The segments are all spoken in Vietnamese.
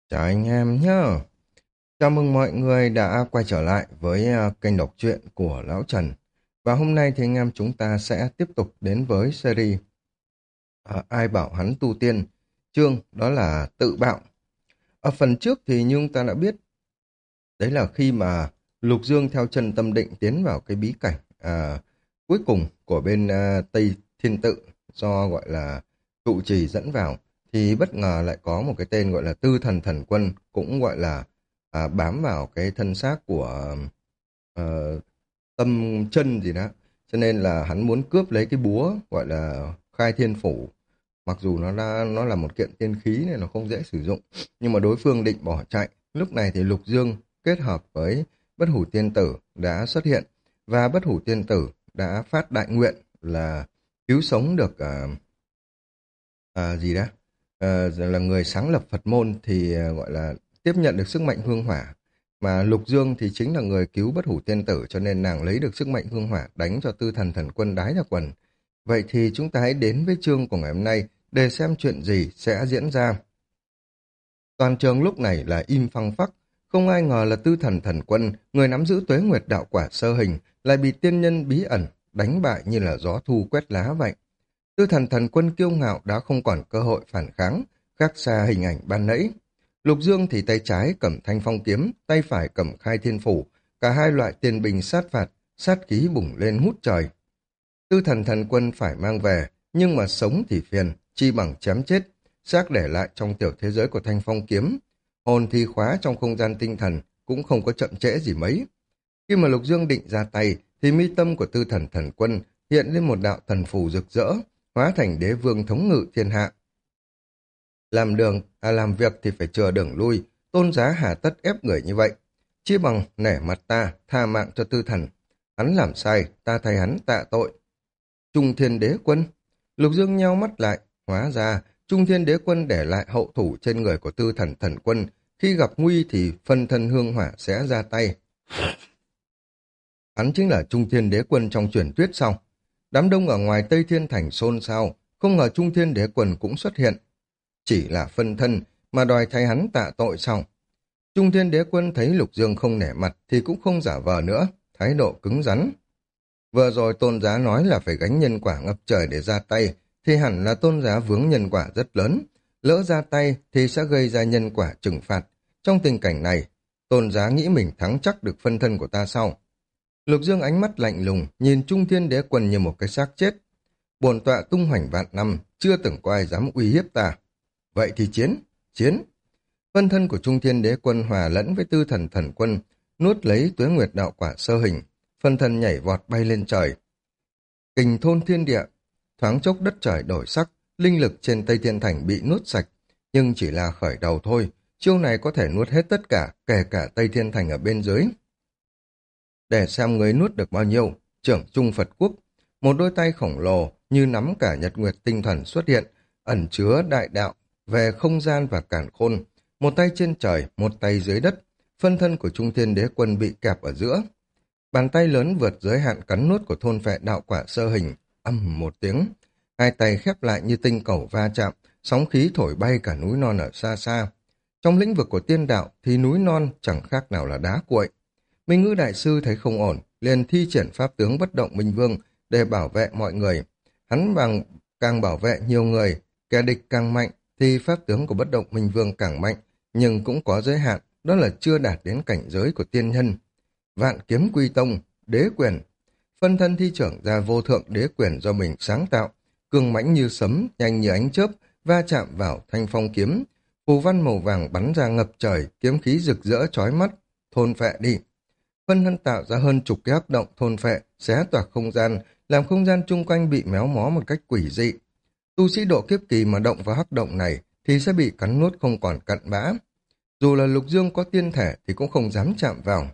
Chào anh em nhá. Chào mừng mọi người đã quay trở lại với kênh đọc truyện của Lão Trần. Và hôm nay thì anh em chúng ta sẽ tiếp tục đến với series Ai bảo hắn tu tiên, chương đó là tự bạo. Ở phần trước thì như chúng ta đã biết, đấy là khi mà Lục Dương theo chân tâm định tiến vào cái bí cảnh cuối cùng của bên Tây Thiên Tự do gọi là trụ trì dẫn vào, thì bất ngờ lại có một cái tên gọi là Tư Thần Thần Quân cũng gọi là bám vào cái thân xác của ờ, Tâm Chân gì đó, cho nên là hắn muốn cướp lấy cái búa gọi là Khai Thiên Phủ. Mặc dù nó là một kiện tiên khí nên nó không dễ sử dụng, nhưng mà đối phương định bỏ chạy. Lúc này thì Lục Dương kết hợp với Bất Hủ Tiên Tử đã xuất hiện, và Bất Hủ Tiên Tử đã phát đại nguyện là cứu sống được gì đó. Là người sáng lập Phật môn thì gọi là tiếp nhận được sức mạnh hương hỏa, mà Lục Dương thì chính là người cứu Bất Hủ Tiên Tử, cho nên nàng lấy được sức mạnh hương hỏa đánh cho Tư Thần Thần Quân đái ra quần. Vậy thì chúng ta hãy đến với chương của ngày hôm nay để xem chuyện gì sẽ diễn ra. Toàn trường lúc này là im phăng phắc, không ai ngờ là Tư Thần Thần Quân, người nắm giữ Tuế Nguyệt đạo quả sơ hình, lại bị tiên nhân bí ẩn đánh bại như là gió thu quét lá vậy. Tư Thần Thần Quân kiêu ngạo đã không còn cơ hội phản kháng, khác xa hình ảnh ban nãy. Lục Dương thì tay trái cầm thanh phong kiếm, tay phải cầm khai thiên phủ, cả hai loại tiền bình sát phạt, sát khí bùng lên hút trời. Tư Thần Thần Quân phải mang về, nhưng mà sống thì phiền, chi bằng chém chết, xác để lại trong tiểu thế giới của thanh phong kiếm. Hồn thì khóa trong không gian tinh thần, cũng không có chậm trễ gì mấy. Khi mà Lục Dương định ra tay, thì mi tâm của Tư Thần Thần Quân hiện lên một đạo thần phù rực rỡ, hóa thành đế vương thống ngự thiên hạ. Làm việc thì phải chừa đường lui, tôn giá hà tất ép người như vậy. Chi bằng nể mặt ta, tha mạng cho Tư Thần. Hắn làm sai, ta thay hắn tạ tội. Trung Thiên Đế Quân. Lục Dương nheo mắt lại, hóa ra Trung Thiên Đế Quân để lại hậu thủ trên người của Tư Thần Thần Quân, khi gặp nguy thì phân thân hương hỏa sẽ ra tay. Hắn chính là Trung Thiên Đế Quân trong truyền thuyết sau. Đám đông ở ngoài Tây Thiên Thành xôn xao, không ngờ Trung Thiên Đế Quân cũng xuất hiện. Chỉ là phân thân mà đòi thay hắn tạ tội sao? Trung Thiên Đế Quân thấy Lục Dương không nể mặt thì cũng không giả vờ nữa, thái độ cứng rắn. Vừa rồi tôn giá nói là phải gánh nhân quả ngập trời để ra tay, thì hẳn là tôn giá vướng nhân quả rất lớn. Lỡ ra tay thì sẽ gây ra nhân quả trừng phạt. Trong tình cảnh này, tôn giá nghĩ mình thắng chắc được phân thân của ta sau. Lục Dương ánh mắt lạnh lùng, nhìn Trung Thiên Đế Quân như một cái xác chết. Bổn tọa tung hoành vạn năm, chưa từng có ai dám uy hiếp ta. Vậy thì chiến. Phân thân của Trung Thiên Đế Quân hòa lẫn với Tư Thần Thần Quân, nuốt lấy Tuế Nguyệt đạo quả sơ hình, phân thân nhảy vọt bay lên trời. Kình thôn thiên địa, thoáng chốc đất trời đổi sắc, linh lực trên Tây Thiên Thành bị nuốt sạch, nhưng chỉ là khởi đầu thôi, chiêu này có thể nuốt hết tất cả, kể cả Tây Thiên Thành ở bên dưới. Để xem người nuốt được bao nhiêu, trưởng Trung Phật Quốc, một đôi tay khổng lồ như nắm cả nhật nguyệt tinh thần xuất hiện, ẩn chứa đại đạo về không gian và càn khôn, một tay trên trời, một tay dưới đất, phân thân của Trung Thiên Đế Quân bị kẹp ở giữa. Bàn tay lớn vượt giới hạn cắn nuốt của thôn phệ đạo quả sơ hình, ầm một tiếng, hai tay khép lại như tinh cầu va chạm, sóng khí thổi bay cả núi non ở xa xa. Trong lĩnh vực của tiên đạo thì núi non chẳng khác nào là đá cuội. Minh Ngữ Đại Sư thấy không ổn, liền thi triển pháp tướng bất động minh vương để bảo vệ mọi người. Hắn càng bảo vệ nhiều người, kẻ địch càng mạnh, thì pháp tướng của bất động minh vương càng mạnh, nhưng cũng có giới hạn, đó là chưa đạt đến cảnh giới của tiên nhân. Vạn kiếm quy tông, đế quyền. Phân thân thi trưởng ra vô thượng đế quyền do mình sáng tạo, cường mãnh như sấm, nhanh như ánh chớp, va chạm vào thanh phong kiếm. Phù văn màu vàng bắn ra ngập trời, kiếm khí rực rỡ chói mắt, thôn phệ đi. Phân thân tạo ra hơn chục cái hắc động thôn phệ, xé toạc không gian, làm không gian chung quanh bị méo mó một cách quỷ dị. Tu sĩ độ kiếp kỳ mà động vào hắc động này thì sẽ bị cắn nuốt không còn cặn bã. Dù là Lục Dương có tiên thể thì cũng không dám chạm vào.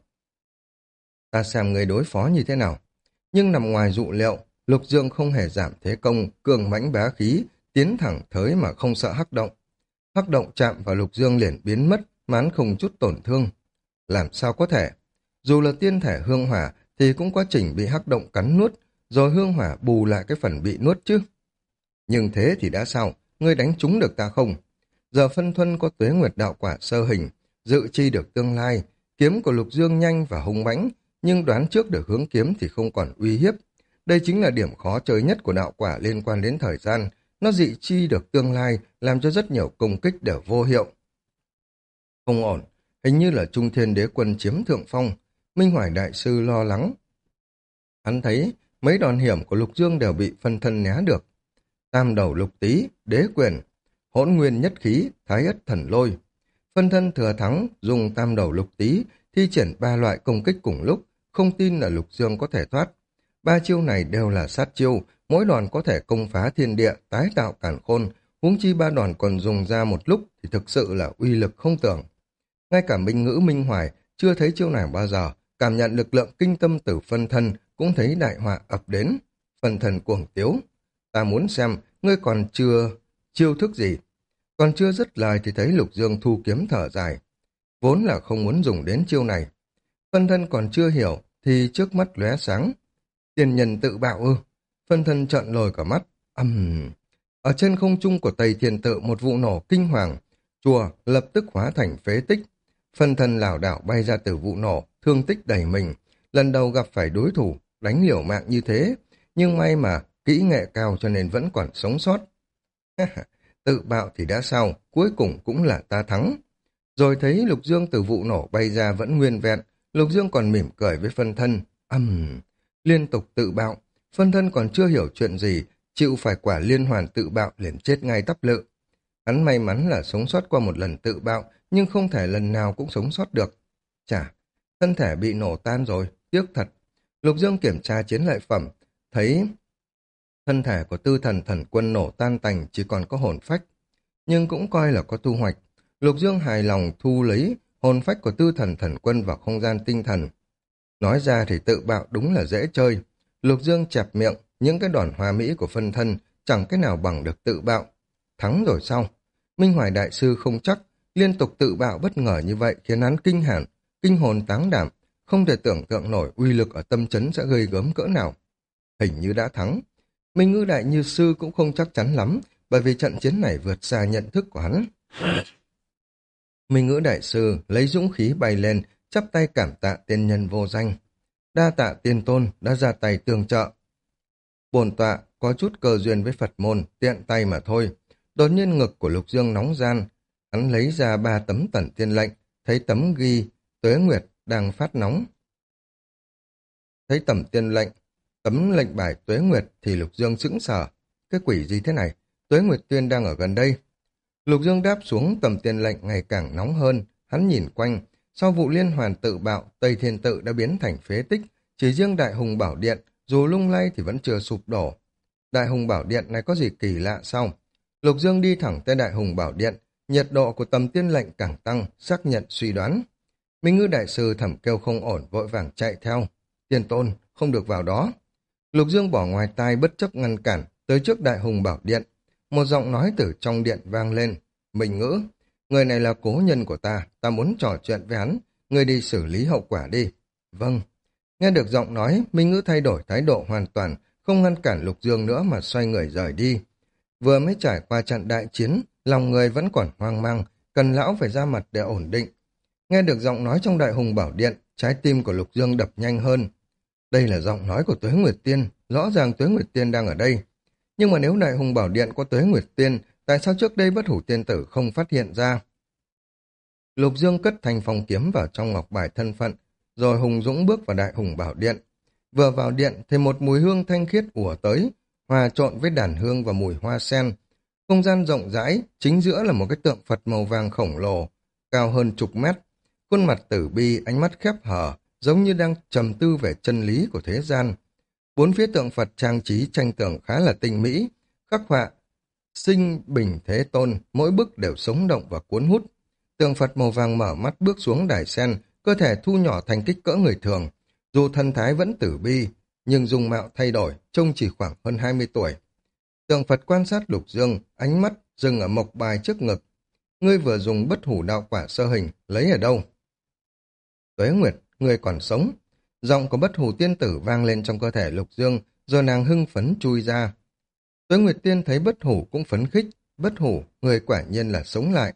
Ta xem người đối phó như thế nào. Nhưng nằm ngoài dụ liệu, Lục Dương không hề giảm thế công, cường mãnh bá khí, tiến thẳng thới mà không sợ hắc động. Hắc động chạm vào Lục Dương liền biến mất, mán không chút tổn thương. Làm sao có thể? Dù là tiên thể hương hỏa thì cũng quá trình bị hắc động cắn nuốt, rồi hương hỏa bù lại cái phần bị nuốt chứ. Nhưng thế thì đã sao? Ngươi đánh trúng được ta không? Giờ Phân Thuân có Tuế Nguyệt đạo quả sơ hình, dự chi được tương lai, kiếm của Lục Dương nhanh và hung mãnh, nhưng đoán trước được hướng kiếm thì không còn uy hiếp. Đây chính là điểm khó chơi nhất của đạo quả liên quan đến thời gian, nó dị chi được tương lai, làm cho rất nhiều công kích đều vô hiệu. Không ổn, hình như là Trung Thiên Đế Quân chiếm thượng phong. Minh Hoài Đại Sư lo lắng. Hắn thấy mấy đòn hiểm của Lục Dương đều bị Phân Thân né được. Tam đầu lục tý, đế quyền, hỗn nguyên nhất khí, thái ất thần lôi. Phân Thân thừa thắng, dùng tam đầu lục tý, thi triển 3 loại công kích cùng lúc, không tin là Lục Dương có thể thoát. 3 chiêu này đều là sát chiêu, mỗi đòn có thể công phá thiên địa, tái tạo càn khôn, huống chi 3 đòn còn dùng ra một lúc thì thực sự là uy lực không tưởng. Ngay cả Minh Ngữ Minh Hoài chưa thấy chiêu này bao giờ, cảm nhận lực lượng kinh tâm từ Phân Thân cũng thấy đại họa ập đến. Phân Thân cuồng tiếu, ta muốn xem ngươi còn chưa chiêu thức gì. Còn chưa dứt lời thì thấy Lục Dương thu kiếm thở dài, vốn là không muốn dùng đến chiêu này. Phân Thân còn chưa hiểu thì trước mắt lóe sáng. Tiền nhân tự bạo ư? Phân Thân trợn lồi cả mắt. Ở trên không trung của Tây Thiên Tự một vụ nổ kinh hoàng, chùa lập tức hóa thành phế tích. Phân Thân lảo đảo bay ra từ vụ nổ, thương tích đầy mình. Lần đầu gặp phải đối thủ đánh liều mạng như thế, nhưng may mà kỹ nghệ cao cho nên vẫn còn sống sót. Tự bạo thì đã sao, cuối cùng cũng là ta thắng. Rồi thấy Lục Dương từ vụ nổ bay ra vẫn nguyên vẹn, Lục Dương còn mỉm cười với Phân Thân. Liên tục tự bạo, Phân Thân còn chưa hiểu chuyện gì, chịu phải quả liên hoàn tự bạo liền chết ngay tắp lự. Hắn may mắn là sống sót qua một lần tự bạo, nhưng không thể lần nào cũng sống sót được. Chà, thân thể bị nổ tan rồi, tiếc thật. Lục Dương kiểm tra chiến lợi phẩm, thấy thân thể của Tư Thần Thần Quân nổ tan tành, chỉ còn có hồn phách. Nhưng cũng coi là có thu hoạch. Lục Dương hài lòng thu lấy hồn phách của Tư Thần Thần Quân vào không gian tinh thần. Nói ra thì tự bạo đúng là dễ chơi. Lục Dương chẹp miệng, những cái đòn hoa mỹ của Phân Thân chẳng cái nào bằng được tự bạo. Thắng rồi sao? Minh Hoài Đại Sư không chắc, liên tục tự bạo bất ngờ như vậy khiến hắn kinh hẳn, kinh hồn táng đảm, không thể tưởng tượng nổi uy lực ở tâm trấn sẽ gây gớm cỡ nào. Hình như đã thắng. Minh Ngữ Đại Như Sư cũng không chắc chắn lắm, bởi vì trận chiến này vượt xa nhận thức của hắn. Minh Ngữ Đại Sư lấy dũng khí bay lên, chắp tay cảm tạ tiên nhân vô danh. Đa tạ tiên tôn đã ra tay tương trợ. Bổn tọa có chút cơ duyên với Phật môn, tiện tay mà thôi. Đột nhiên ngực của Lục Dương nóng gian, hắn lấy ra 3 tấm tẩn tiên lệnh, thấy tấm ghi Tuế Nguyệt đang phát nóng. Thấy tấm tiên lệnh, tấm lệnh bài Tuế Nguyệt thì Lục Dương sững sờ. Cái quỷ gì thế này? Tuế Nguyệt Tuyên đang ở gần đây. Lục Dương đáp xuống, tấm tiên lệnh ngày càng nóng hơn, hắn nhìn quanh. Sau vụ liên hoàn tự bạo, Tây Thiên Tự đã biến thành phế tích, chỉ riêng Đại Hùng Bảo Điện, dù lung lay thì vẫn chưa sụp đổ. Đại Hùng Bảo Điện này có gì kỳ lạ sao? Lục Dương đi thẳng tới Đại Hùng Bảo Điện, nhiệt độ của tấm tiên lệnh càng tăng, xác nhận suy đoán. Minh Ngữ Đại Sư thầm kêu không ổn, vội vàng chạy theo. Tiên tôn, không được vào đó. Lục Dương bỏ ngoài tai bất chấp ngăn cản, tới trước Đại Hùng Bảo Điện. Một giọng nói từ trong điện vang lên. Minh Ngữ, người này là cố nhân của ta muốn trò chuyện với hắn, người đi xử lý hậu quả đi. Vâng. Nghe được giọng nói, Minh Ngữ thay đổi thái độ hoàn toàn, không ngăn cản Lục Dương nữa mà xoay người rời đi. Vừa mới trải qua trận đại chiến, lòng người vẫn còn hoang mang, cần lão phải ra mặt để ổn định. Nghe được giọng nói trong Đại Hùng Bảo Điện, trái tim của Lục Dương đập nhanh hơn. Đây là giọng nói của Tuế Nguyệt Tiên, rõ ràng Tuế Nguyệt Tiên đang ở đây. Nhưng mà nếu Đại Hùng Bảo Điện có Tuế Nguyệt Tiên, tại sao trước đây Bất Hủ Tiên Tử không phát hiện ra? Lục Dương cất thanh phong kiếm vào trong ngọc bài thân phận, rồi hùng dũng bước vào Đại Hùng Bảo Điện. Vừa vào điện thì một mùi hương thanh khiết ùa tới, hòa trộn với đàn hương và mùi hoa sen. Không gian rộng rãi, chính giữa là một cái tượng Phật màu vàng khổng lồ, cao hơn chục mét. Khuôn mặt tử bi, ánh mắt khép hờ, giống như đang trầm tư về chân lý của thế gian. Bốn phía tượng Phật trang trí tranh tường khá là tinh mỹ, khắc họa sinh bình thế tôn, mỗi bức đều sống động và cuốn hút. Tượng Phật màu vàng mở mắt bước xuống đài sen, cơ thể thu nhỏ thành kích cỡ người thường. Dù thân thái vẫn tử bi, nhưng dung mạo thay đổi, trông chỉ khoảng hơn 20 tuổi. Tượng Phật quan sát Lục Dương, ánh mắt dừng ở mộc bài trước ngực. Ngươi vừa dùng Bất Hủ đạo quả sơ hình, lấy ở đâu? Tuế Nguyệt, ngươi còn sống. Giọng của Bất Hủ tiên tử vang lên trong cơ thể Lục Dương, rồi nàng hưng phấn chui ra. Tuế Nguyệt Tiên thấy Bất Hủ cũng phấn khích, Bất hủ, người quả nhiên là sống lại.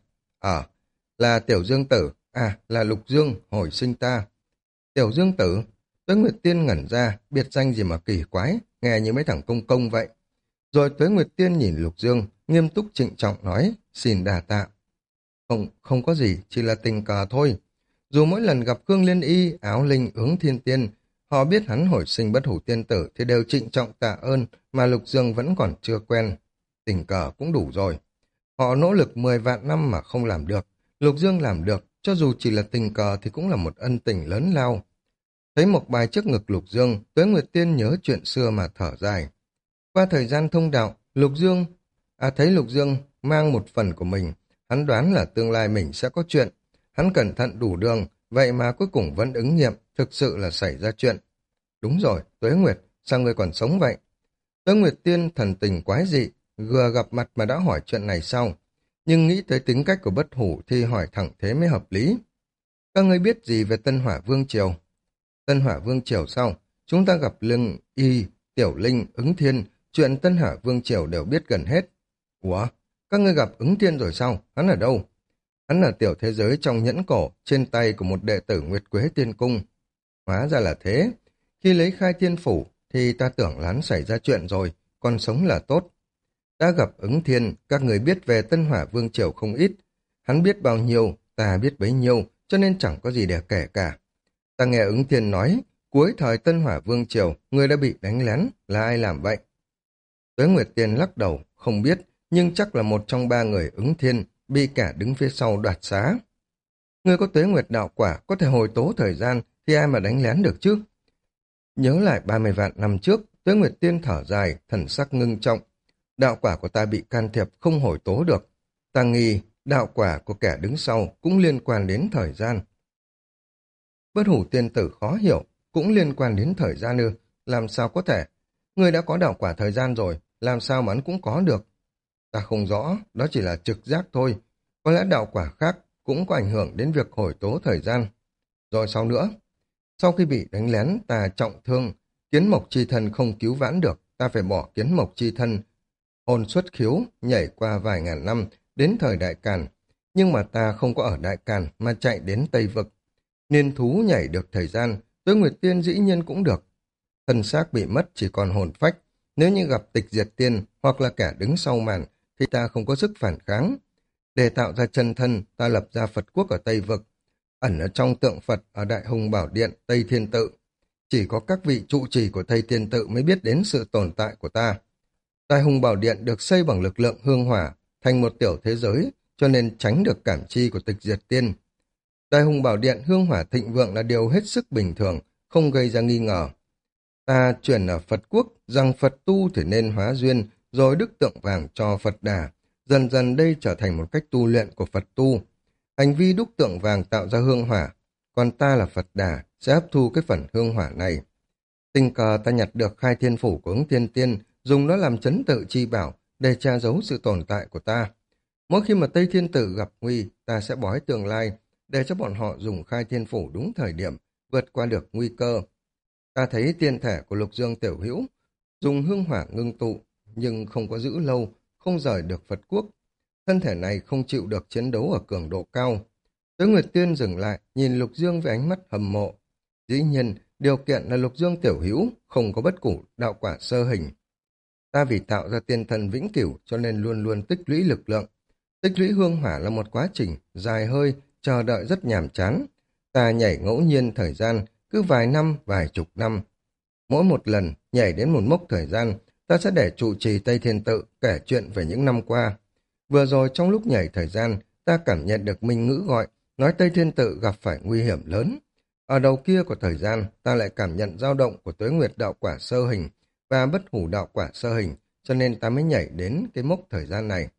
Là Tiểu Dương Tử, là Lục Dương, hồi sinh ta. Tiểu Dương Tử, Tuế Nguyệt Tiên ngẩn ra, biệt danh gì mà kỳ quái, nghe như mấy thằng công công vậy. Rồi Tuế Nguyệt Tiên nhìn Lục Dương, nghiêm túc trịnh trọng nói, xin đà tạ. Không, không có gì, chỉ là tình cờ thôi. Dù mỗi lần gặp Khương Liên Y, Áo Linh, Ứng Thiên Tiên, họ biết hắn hồi sinh bất hủ tiên tử thì đều trịnh trọng tạ ơn, mà Lục Dương vẫn còn chưa quen. Tình cờ cũng đủ rồi. Họ nỗ lực 10 vạn năm mà không làm được. Lục Dương làm được, cho dù chỉ là tình cờ thì cũng là một ân tình lớn lao. Thấy một bài trước ngực Lục Dương, Tuế Nguyệt Tiên nhớ chuyện xưa mà thở dài. Qua thời gian thông đạo, thấy Lục Dương mang một phần của mình, hắn đoán là tương lai mình sẽ có chuyện. Hắn cẩn thận đủ đường, vậy mà cuối cùng vẫn ứng nghiệm, thực sự là xảy ra chuyện. Đúng rồi, Tuế Nguyệt, sao ngươi còn sống vậy? Tuế Nguyệt Tiên thần tình quái dị, vừa gặp mặt mà đã hỏi chuyện này sau. Nhưng nghĩ tới tính cách của bất hủ thì hỏi thẳng thế mới hợp lý. Các ngươi biết gì về Tân Hỏa Vương Triều? Tân Hỏa Vương Triều sau, chúng ta gặp Lương Y, Tiểu Linh, Ứng Thiên, chuyện Tân Hỏa Vương Triều đều biết gần hết. Ủa, các ngươi gặp Ứng Thiên rồi sao? Hắn ở đâu? Hắn ở tiểu thế giới trong nhẫn cổ, trên tay của một đệ tử Nguyệt Quế Tiên Cung. Hóa ra là thế. Khi lấy khai thiên phủ, thì ta tưởng là hắn xảy ra chuyện rồi, còn sống là tốt. Đã gặp Ứng Thiên, các người biết về Tân Hỏa Vương Triều không ít. Hắn biết bao nhiêu, ta biết bấy nhiêu, cho nên chẳng có gì để kể cả. Ta nghe Ứng Thiên nói, cuối thời Tân Hỏa Vương Triều, người đã bị đánh lén, là ai làm vậy? Tuế Nguyệt Tiên lắc đầu, không biết, nhưng chắc là một trong 3 người Ứng Thiên, bị kẻ đứng phía sau đoạt xá. Người có Tuế Nguyệt đạo quả, có thể hồi tố thời gian, thì ai mà đánh lén được chứ? Nhớ lại 30 vạn năm trước, Tuế Nguyệt Tiên thở dài, thần sắc ngưng trọng. Đạo quả của ta bị can thiệp, không hồi tố được. Ta nghi, đạo quả của kẻ đứng sau cũng liên quan đến thời gian. Bất hủ tiên tử khó hiểu, cũng liên quan đến thời gian ư, làm sao có thể? Người đã có đạo quả thời gian rồi, làm sao mà hắn cũng có được? Ta không rõ, đó chỉ là trực giác thôi. Có lẽ đạo quả khác cũng có ảnh hưởng đến việc hồi tố thời gian. Rồi sau nữa, sau khi bị đánh lén, ta trọng thương, kiến mộc chi thân không cứu vãn được, ta phải bỏ kiến mộc chi thân. Hồn xuất khiếu, nhảy qua vài ngàn năm, đến thời Đại Càn. Nhưng mà ta không có ở Đại Càn, mà chạy đến Tây Vực. Niên thú nhảy được thời gian, Tuế Nguyệt Tiên dĩ nhiên cũng được. Thân xác bị mất chỉ còn hồn phách. Nếu như gặp Tịch Diệt Tiên hoặc là kẻ đứng sau màn, thì ta không có sức phản kháng. Để tạo ra chân thân, ta lập ra Phật quốc ở Tây Vực, ẩn ở trong tượng Phật ở Đại Hùng Bảo Điện, Tây Thiên Tự. Chỉ có các vị trụ trì của Tây Thiên Tự mới biết đến sự tồn tại của ta. Đại Hùng Bảo Điện được xây bằng lực lượng hương hỏa, thành một tiểu thế giới, cho nên tránh được cảm chi của Tịch Diệt Tiên. Đại Hùng Bảo Điện hương hỏa thịnh vượng là điều hết sức bình thường, không gây ra nghi ngờ. Ta truyền ở Phật quốc rằng Phật tu thì nên hóa duyên, rồi đức tượng vàng cho Phật Đà. Dần dần đây trở thành một cách tu luyện của Phật tu. Hành vi đúc tượng vàng tạo ra hương hỏa, còn ta là Phật Đà, sẽ hấp thu cái phần hương hỏa này. Tình cờ ta nhặt được khai thiên phủ của Ứng Thiên Tiên, dùng nó làm trấn tự chi bảo để tra giấu sự tồn tại của ta. Mỗi khi mà Tây Thiên Tử gặp nguy, ta sẽ bói tương lai, để cho bọn họ dùng khai thiên phủ đúng thời điểm, vượt qua được nguy cơ. Ta thấy tiên thể của Lục Dương Tiểu Hữu dùng hương hỏa ngưng tụ, nhưng không có giữ lâu, không rời được Phật quốc. Thân thể này không chịu được chiến đấu ở cường độ cao. Tuế Nguyệt Tiên dừng lại, nhìn Lục Dương với ánh mắt hâm mộ. Dĩ nhiên, điều kiện là Lục Dương Tiểu Hữu không có bất củ đạo quả sơ hình. Ta vì tạo ra tiên thần vĩnh cửu cho nên luôn luôn tích lũy lực lượng. Tích lũy hương hỏa là một quá trình dài hơi, chờ đợi rất nhàm chán. Ta nhảy ngẫu nhiên thời gian, cứ vài năm, vài chục năm. Mỗi một lần nhảy đến một mốc thời gian, ta sẽ để trụ trì Tây Thiên Tự kể chuyện về những năm qua. Vừa rồi trong lúc nhảy thời gian, ta cảm nhận được minh ngữ gọi, nói Tây Thiên Tự gặp phải nguy hiểm lớn. Ở đầu kia của thời gian, ta lại cảm nhận dao động của Tuế Nguyệt đạo quả sơ hình và bất hủ đạo quả sơ hình, cho nên ta mới nhảy đến cái mốc thời gian này.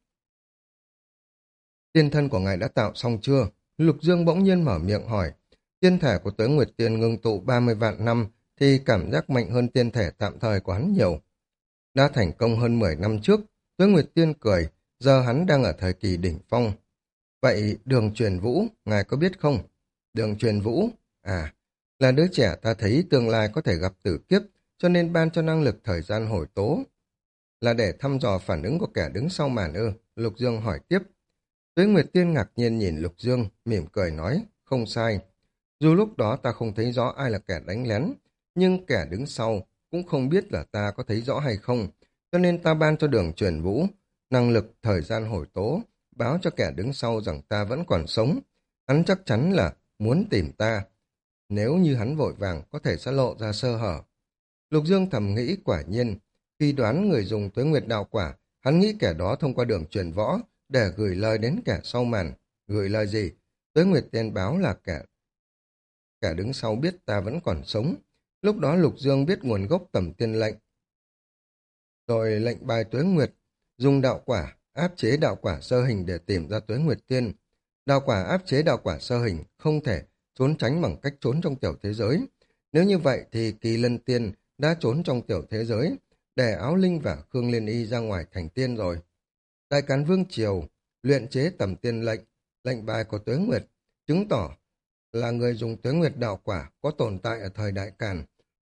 Tiên thân của ngài đã tạo xong chưa? Lục Dương bỗng nhiên mở miệng hỏi. Tiên thể của Tuế Nguyệt Tiên ngưng tụ 30 vạn năm thì cảm giác mạnh hơn tiên thể tạm thời của hắn nhiều. Đã thành công hơn 10 năm trước, Tuế Nguyệt Tiên cười, giờ hắn đang ở thời kỳ đỉnh phong. Vậy Đường Truyền Vũ, ngài có biết không? Đường Truyền Vũ? À, là đứa trẻ ta thấy tương lai có thể gặp tử kiếp, cho nên ban cho năng lực thời gian hồi tố. Là để thăm dò phản ứng của kẻ đứng sau màn ư? Lục Dương hỏi tiếp. Tuế Nguyệt Tiên ngạc nhiên nhìn Lục Dương, mỉm cười nói, không sai. Dù lúc đó ta không thấy rõ ai là kẻ đánh lén, nhưng kẻ đứng sau cũng không biết là ta có thấy rõ hay không, cho nên ta ban cho Đường Truyền Vũ năng lực thời gian hồi tố, báo cho kẻ đứng sau rằng ta vẫn còn sống. Hắn chắc chắn là muốn tìm ta. Nếu như hắn vội vàng, có thể sẽ lộ ra sơ hở. Lục Dương thầm nghĩ quả nhiên, khi đoán người dùng Tuế Nguyệt đạo quả, hắn nghĩ kẻ đó thông qua đường truyền võ để gửi lời đến kẻ sau màn. Gửi lời gì? Tuế Nguyệt Tiên báo là kẻ đứng sau biết ta vẫn còn sống. Lúc đó Lục Dương biết nguồn gốc tầm tiên lệnh, rồi lệnh bài Tuế Nguyệt, dùng đạo quả áp chế đạo quả sơ hình để tìm ra Tuế Nguyệt Tiên. Đạo quả áp chế đạo quả sơ hình không thể trốn tránh bằng cách trốn trong tiểu thế giới. Nếu như vậy thì Kỳ Lân Tiên đã trốn trong tiểu thế giới, để Áo Linh và Khương Liên Y ra ngoài thành tiên rồi. Đại Càn Vương Triều luyện chế tầm tiên lệnh, lệnh bài của Tuế Nguyệt, chứng tỏ là người dùng Tuế Nguyệt đạo quả có tồn tại ở thời Đại Càn.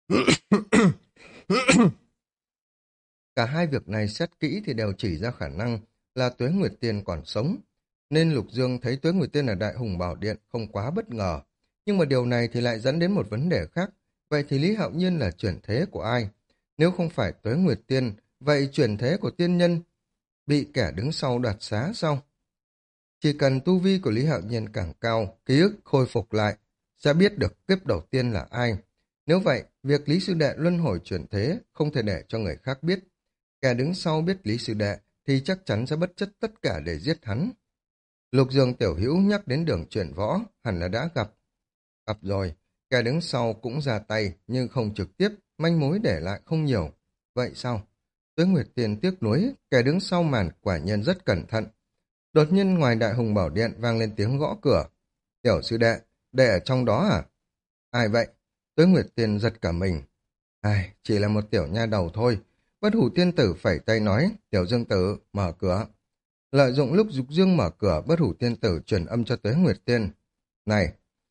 Cả hai việc này xét kỹ thì đều chỉ ra khả năng là Tuế Nguyệt Tiên còn sống. Nên Lục Dương thấy Tuế Nguyệt Tiên ở Đại Hùng Bảo Điện không quá bất ngờ. Nhưng mà điều này thì lại dẫn đến một vấn đề khác. Vậy thì Lý Hạo Nhiên là chuyển thế của ai? Nếu không phải Tuế Nguyệt Tiên, vậy chuyển thế của tiên nhân bị kẻ đứng sau đoạt xá sao? Chỉ cần tu vi của Lý Hạo Nhiên càng cao, ký ức khôi phục lại, sẽ biết được kiếp đầu tiên là ai. Nếu vậy, việc Lý Sư Đệ luân hồi chuyển thế không thể để cho người khác biết. Kẻ đứng sau biết Lý Sư Đệ thì chắc chắn sẽ bất chấp tất cả để giết hắn. Lục Dương Tiểu Hữu nhắc đến đường chuyển võ, hẳn là đã gặp. Gặp rồi, kẻ đứng sau cũng ra tay nhưng không trực tiếp, manh mối để lại không nhiều. Vậy sao? Tuế Nguyệt Tiên tiếc nuối, kẻ đứng sau màn quả nhiên rất cẩn thận. Đột nhiên ngoài Đại Hùng Bảo Điện vang lên tiếng gõ cửa. Tiểu Sư Đệ, đệ ở trong đó à? Ai vậy? Tuế Nguyệt Tiên giật cả mình. Ai, chỉ là một tiểu nha đầu thôi. Bất Hủ Tiên Tử phẩy tay nói, Tiểu Dương Tử, mở cửa. Lợi dụng lúc Dục Dương mở cửa, Bất Hủ Tiên Tử truyền âm cho Tuế Nguyệt Tiên. Này,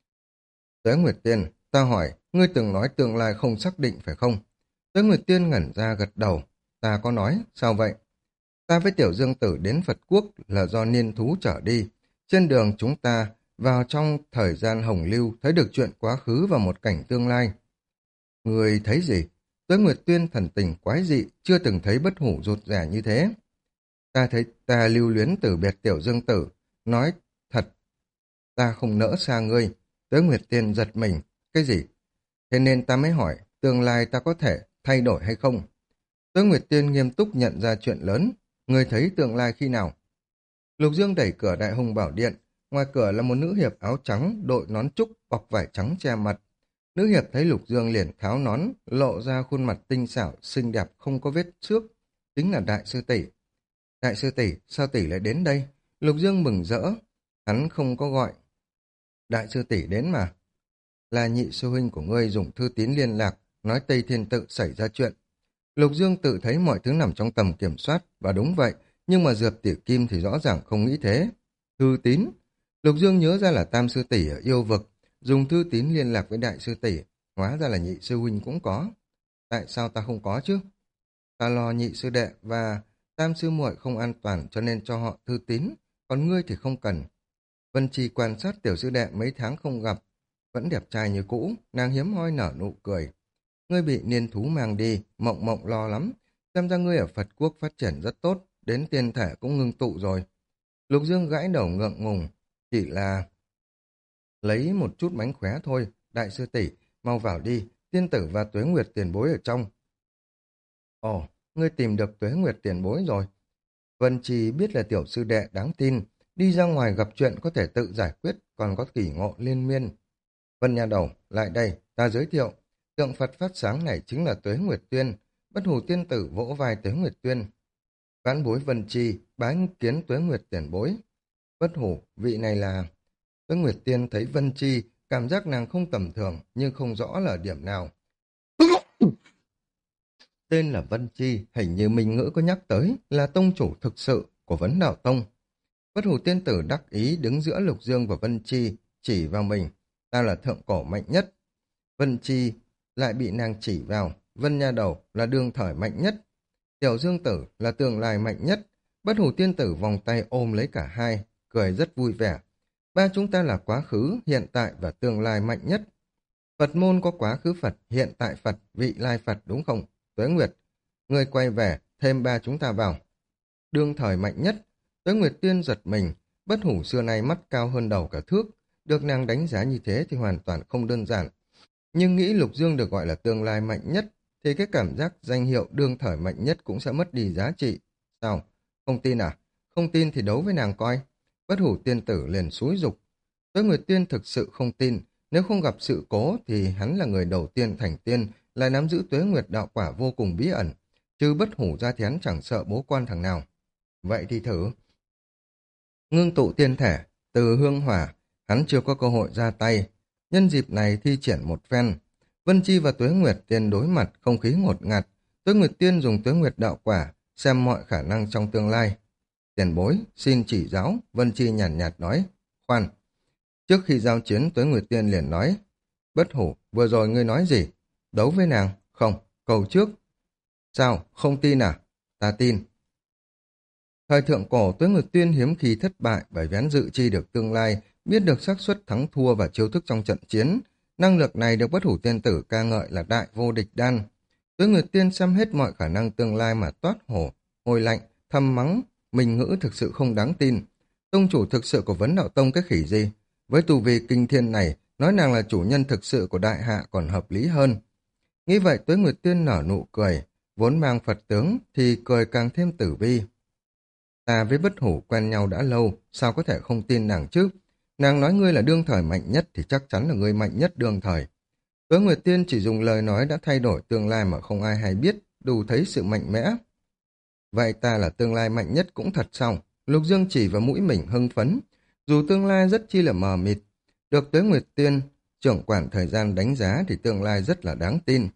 Tuế Nguyệt Tiên, ta hỏi, ngươi từng nói tương lai không xác định phải không? Tuế Nguyệt Tiên ngẩn ra gật đầu. Ta có nói, sao vậy? Ta với Tiểu Dương Tử đến Phật Quốc là do niên thú trở đi. Trên đường chúng ta vào trong thời gian hồng lưu thấy được chuyện quá khứ và một cảnh tương lai. Người thấy gì? Tuế Nguyệt Tuyên thần tình quái dị, chưa từng thấy Bất Hủ rụt rè như thế. Ta thấy ta lưu luyến từ biệt Tiểu Dương Tử, nói thật, ta không nỡ xa ngươi. Tuế Nguyệt Tiên giật mình, cái gì? Thế nên ta mới hỏi, tương lai ta có thể thay đổi hay không? Tuế Nguyệt Tiên nghiêm túc nhận ra chuyện lớn, ngươi thấy tương lai khi nào? Lục Dương đẩy cửa Đại Hùng Bảo Điện, ngoài cửa là một nữ hiệp áo trắng, đội nón trúc, bọc vải trắng che mặt. Nữ hiệp thấy Lục Dương liền tháo nón, lộ ra khuôn mặt tinh xảo, xinh đẹp, không có vết xước, chính là Đại Sư Tỷ. Đại Sư Tỷ, sao Tỷ lại đến đây? Lục Dương mừng rỡ, hắn không có gọi. Đại Sư Tỷ đến mà. Là nhị sư huynh của ngươi dùng thư tín liên lạc, nói Tây Thiên Tự xảy ra chuyện. Lục Dương tự thấy mọi thứ nằm trong tầm kiểm soát, và đúng vậy, nhưng mà Dược Tiểu Kim thì rõ ràng không nghĩ thế. Thư tín. Lục Dương nhớ ra là Tam Sư Tỷ ở yêu vực, dùng thư tín liên lạc với Đại Sư Tỷ, hóa ra là nhị sư huynh cũng có. Tại sao ta không có chứ? Ta lo nhị sư đệ và Tam sư muội không an toàn cho nên cho họ thư tín, còn ngươi thì không cần. Vân Trì quan sát tiểu sư đệ mấy tháng không gặp, vẫn đẹp trai như cũ, nàng hiếm hoi nở nụ cười. Ngươi bị niên thú mang đi, mộng mộng lo lắm, xem ra ngươi ở Phật Quốc phát triển rất tốt, đến tiên thể cũng ngưng tụ rồi. Lục Dương gãi đầu ngượng ngùng, chỉ là lấy một chút mánh khóe thôi. Đại sư tỷ, mau vào đi, tiên tử và Tuế Nguyệt tiền bối ở trong. Ồ, ngươi tìm được Tuế Nguyệt tiền bối rồi. Vân Trì biết là tiểu sư đệ đáng tin, đi ra ngoài gặp chuyện có thể tự giải quyết, còn có kỳ ngộ liên miên. Vân Nha Đầu, lại đây, ta giới thiệu. Tượng Phật phát sáng này chính là Tuế Nguyệt Tuyên. Bất Hủ Tiên Tử vỗ vai Tuế Nguyệt Tuyên. Vãn bối Vân Trì, bái kiến Tuế Nguyệt tiền bối. Bất Hủ, vị này là... Tuế Nguyệt Tiên thấy Vân Trì, cảm giác nàng không tầm thường, nhưng không rõ là điểm nào. Tên là Vân Chi, hình như Minh Ngữ có nhắc tới, là tông chủ thực sự của Vấn Đạo Tông. Bất Hủ Tiên Tử đắc ý đứng giữa Lục Dương và Vân Chi, chỉ vào mình. Ta là thượng cổ mạnh nhất. Vân Chi lại bị nàng chỉ vào. Vân Nha Đầu là đương thời mạnh nhất. Tiểu Dương Tử là tương lai mạnh nhất. Bất hủ tiên tử vòng tay ôm lấy cả hai, cười rất vui vẻ. Ba chúng ta là quá khứ, hiện tại và tương lai mạnh nhất. Phật môn có quá khứ Phật, hiện tại Phật, vị lai Phật đúng không? Tuế Nguyệt, người quay về, thêm ba chúng ta vào. Đương thời mạnh nhất, Tuế Nguyệt Tiên giật mình, bất hủ xưa nay mắt cao hơn đầu cả thước. Được nàng đánh giá như thế thì hoàn toàn không đơn giản. Nhưng nghĩ Lục Dương được gọi là tương lai mạnh nhất, thì cái cảm giác danh hiệu đương thời mạnh nhất cũng sẽ mất đi giá trị. Sao? Không tin à? Không tin thì đấu với nàng coi. Bất hủ tiên tử liền xúi dục. Tuế Nguyệt Tiên thực sự không tin, nếu không gặp sự cố thì hắn là người đầu tiên thành tiên, lại nắm giữ Tuế Nguyệt đạo quả vô cùng bí ẩn. Chứ bất hủ ra thì hắn chẳng sợ bố quan thằng nào. Vậy thì thử. Ngưng tụ tiên thể, từ hương hỏa, hắn chưa có cơ hội ra tay. Nhân dịp này thi triển một phen. Vân Chi và Tuế Nguyệt Tiên đối mặt, không khí ngột ngạt. Tuế Nguyệt Tiên dùng Tuế Nguyệt đạo quả, xem mọi khả năng trong tương lai. Tiền bối, xin chỉ giáo, Vân Chi nhàn nhạt nói. Khoan, trước khi giao chiến Tuế Nguyệt Tiên liền nói. Bất hủ, vừa rồi ngươi nói gì? Đấu với nàng? Không, cầu trước. Sao, không tin à? Ta tin. Thời thượng cổ Tuế Nguyệt Tiên hiếm khi thất bại bởi vì hắn dự chi được tương lai, biết được xác suất thắng thua và chiêu thức trong trận chiến. Năng lực này được bất hủ tiên tử ca ngợi là đại vô địch đan. Tuế Nguyệt Tiên xem hết mọi khả năng tương lai mà toát hổ, hồi lạnh, thầm mắng, mình ngữ thực sự không đáng tin. Tông chủ thực sự của Vấn Đạo Tông cái khỉ gì? Với tu vi kinh thiên này, nói nàng là chủ nhân thực sự của đại hạ còn hợp lý hơn. Nghĩ vậy Tuế Nguyệt Tiên nở nụ cười, vốn mang Phật tướng thì cười càng thêm tử vi. Ta với bất hủ quen nhau đã lâu, sao có thể không tin nàng chứ? Nàng nói ngươi là đương thời mạnh nhất thì chắc chắn là ngươi mạnh nhất đương thời. Tuế Nguyệt Tiên chỉ dùng lời nói đã thay đổi tương lai mà không ai hay biết, đủ thấy sự mạnh mẽ. Vậy ta là tương lai mạnh nhất cũng thật sao? Lục Dương chỉ vào mũi mình hưng phấn. Dù tương lai rất chi là mờ mịt, được Tuế Nguyệt Tiên, trưởng quản thời gian đánh giá thì tương lai rất là đáng tin.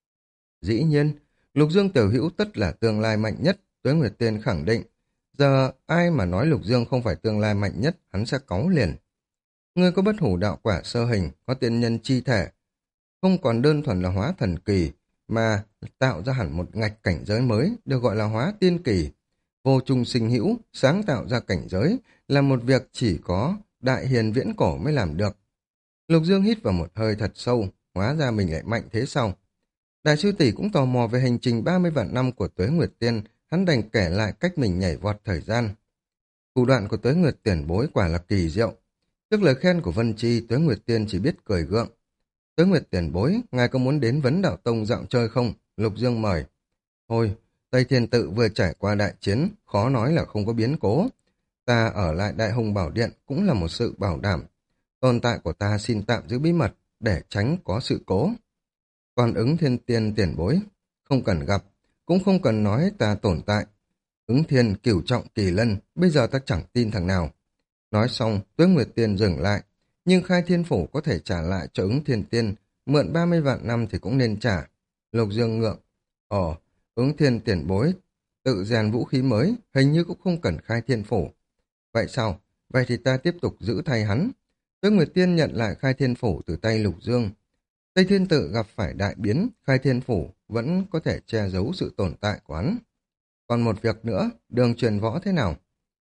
Dĩ nhiên, Lục Dương tiểu hữu tất là tương lai mạnh nhất, Tuế Nguyệt Tiên khẳng định. Giờ ai mà nói Lục Dương không phải tương lai mạnh nhất, hắn sẽ cáu liền. Ngươi có bất hủ đạo quả sơ hình, có tiên nhân chi thể, không còn đơn thuần là hóa thần kỳ, mà tạo ra hẳn một ngạch cảnh giới mới, được gọi là hóa tiên kỳ. Vô trung sinh hữu, sáng tạo ra cảnh giới, là một việc chỉ có đại hiền viễn cổ mới làm được. Lục Dương hít vào một hơi thật sâu, hóa ra mình lại mạnh thế sao? Đại sư tỷ cũng tò mò về hành trình 30 vạn năm của Tuế Nguyệt Tiên, hắn đành kể lại cách mình nhảy vọt thời gian. Thủ đoạn của Tuế Nguyệt tiền bối quả là kỳ diệu. Trước lời khen của Vân Chi, Tuế Nguyệt Tiên chỉ biết cười gượng. Tuế Nguyệt tiền bối, ngài có muốn đến Vấn Đạo Tông dạo chơi không? Lục Dương mời. Thôi, Tây Thiên Tự vừa trải qua đại chiến, khó nói là không có biến cố. Ta ở lại Đại Hùng Bảo Điện cũng là một sự bảo đảm. Tồn tại của ta xin tạm giữ bí mật, để tránh có sự cố. Còn ứng thiên tiên tiền bối, không cần gặp, cũng không cần nói ta tồn tại. Ứng thiên cửu trọng kỳ lân, bây giờ ta chẳng tin thằng nào. Nói xong, Tuế Nguyệt Tiên dừng lại, nhưng Khai Thiên Phủ có thể trả lại cho ứng thiên tiên, mượn 30 vạn năm thì cũng nên trả. Lục Dương ngượng. Ồ, ứng thiên tiền bối, tự rèn vũ khí mới, hình như cũng không cần Khai Thiên Phủ. Vậy sao? Vậy thì ta tiếp tục giữ thay hắn. Tuế Nguyệt Tiên nhận lại Khai Thiên Phủ từ tay Lục Dương. Tây Thiên Tự gặp phải đại biến, Khai Thiên Phủ vẫn có thể che giấu sự tồn tại của hắn. Còn một việc nữa, đường truyền võ thế nào?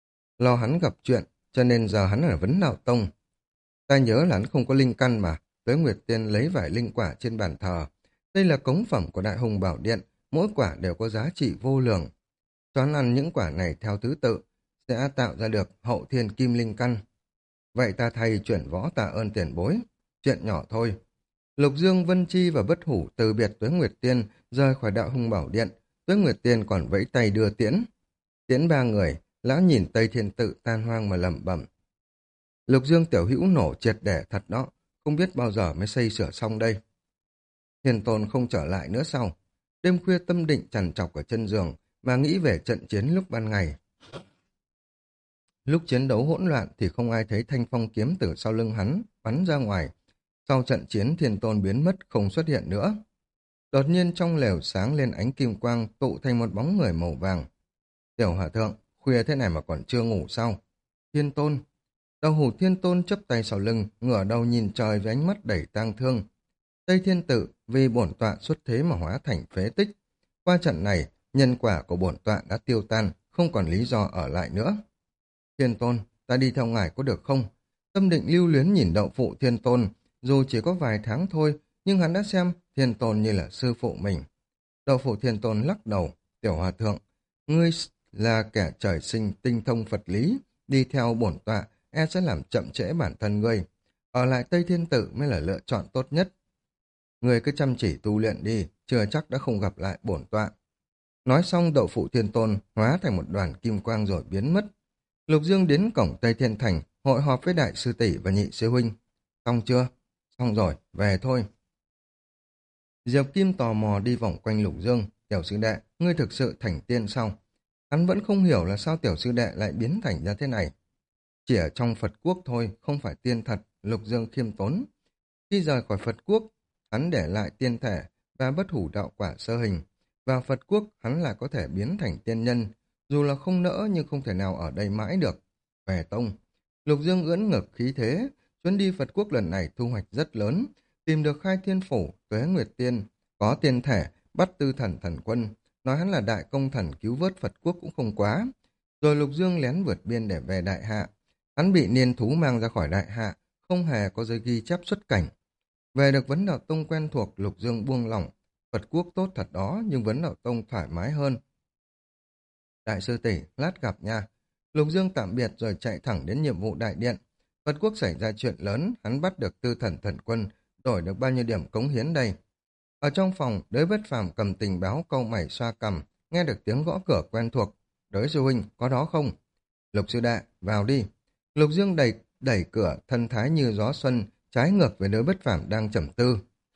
Lo hắn gặp chuyện, cho nên giờ hắn ở Vấn Đạo Tông. Ta nhớ là hắn không có linh căn mà. Tuế Nguyệt Tiên lấy vài linh quả trên bàn thờ. Đây là cống phẩm của Đại Hùng Bảo Điện, mỗi quả đều có giá trị vô lượng. Choán ăn những quả này theo thứ tự, sẽ tạo ra được hậu thiên kim linh căn. Vậy ta thay chuyển võ tạ ơn tiền bối. Chuyện nhỏ thôi. Lục Dương, Vân Chi và Bất Hủ từ biệt Tuế Nguyệt Tiên rời khỏi Đạo Hùng Bảo Điện. Tuế Nguyệt Tiên còn vẫy tay đưa tiễn. Tiễn ba người, lão nhìn Tây Thiên Tự tan hoang mà lẩm bẩm. Lục Dương tiểu hữu nổ triệt để thật đó, không biết bao giờ mới xây sửa xong đây. Hiền Tôn không trở lại nữa sao? Đêm khuya tâm định trằn trọc ở chân giường mà nghĩ về trận chiến lúc ban ngày. Lúc chiến đấu hỗn loạn thì không ai thấy thanh phong kiếm từ sau lưng hắn bắn ra ngoài. Sau trận chiến Thiên Tôn biến mất không xuất hiện nữa. Đột nhiên trong lều sáng lên ánh kim quang tụ thành một bóng người màu vàng. Tiểu Hòa Thượng, khuya thế này mà còn chưa ngủ sao? Thiên Tôn. Đầu hủ Thiên Tôn chắp tay sau lưng, ngửa đầu nhìn trời với ánh mắt đầy tang thương. Tây Thiên Tự vì bổn tọa xuất thế mà hóa thành phế tích. Qua trận này, nhân quả của bổn tọa đã tiêu tan, không còn lý do ở lại nữa. Thiên Tôn, ta đi theo ngài có được không? Tâm Định lưu luyến nhìn Đậu Phụ Thiên Tôn, dù chỉ có vài tháng thôi, nhưng hắn đã xem Thiên Tôn như là sư phụ mình. Đậu Phụ Thiên Tôn lắc đầu, tiểu hòa thượng, ngươi là kẻ trời sinh tinh thông Phật lý, đi theo bổn tọa, sẽ làm chậm trễ bản thân ngươi. Ở lại Tây Thiên Tự mới là lựa chọn tốt nhất. Ngươi cứ chăm chỉ tu luyện đi, chưa chắc đã không gặp lại bổn tọa. Nói xong Đậu Phụ Thiên Tôn hóa thành một đoàn kim quang rồi biến mất. Lục Dương đến cổng Tây Thiên Thành, hội họp với đại sư tỷ và nhị sư huynh. Xong chưa? Xong rồi, về thôi. Diệp Kim tò mò đi vòng quanh Lục Dương. Tiểu sư đệ, ngươi thực sự thành tiên sao? Hắn vẫn không hiểu là sao tiểu sư đệ lại biến thành ra thế này. Chỉ ở trong Phật quốc thôi, không phải tiên thật, Lục Dương khiêm tốn. Khi rời khỏi Phật quốc, hắn để lại tiên thể và bất hủ đạo quả sơ hình. Vào Phật quốc, hắn là có thể biến thành tiên nhân, dù là không nỡ nhưng không thể nào ở đây mãi được. Về tông, Lục Dương ưỡn ngực khí thế, chuyến đi Phật quốc lần này thu hoạch rất lớn, tìm được Khai Thiên Phủ, Tuế Nguyệt Tiên, có tiên thể, bắt Tư Thần Thần Quân, nói hắn là đại công thần cứu vớt Phật quốc cũng không quá. Rồi Lục Dương lén vượt biên để về Đại Hạ. Hắn bị niên thú mang ra khỏi Đại Hạ, không hề có giấy ghi chép xuất cảnh. Về được Vấn Đạo Tông quen thuộc, Lục Dương buông lỏng. Phật quốc tốt thật đó, nhưng Vấn Đạo Tông thoải mái hơn. Đại sư tỷ, lát gặp nha. Lục Dương tạm biệt rồi chạy thẳng đến nhiệm vụ đại điện. Phật quốc xảy ra chuyện lớn, hắn bắt được Tư Thần Thần Quân, đổi được bao nhiêu điểm cống hiến đây. Ở trong phòng, Đới Bất Phàm cầm tình báo câu mày xoa cằm, nghe được tiếng gõ cửa quen thuộc. Đới sư huynh, có đó không? Lục sư đệ, vào đi. Lục Dương đẩy cửa, thân thái như gió xuân, trái ngược với Đới Bất Phàm đang trầm tư.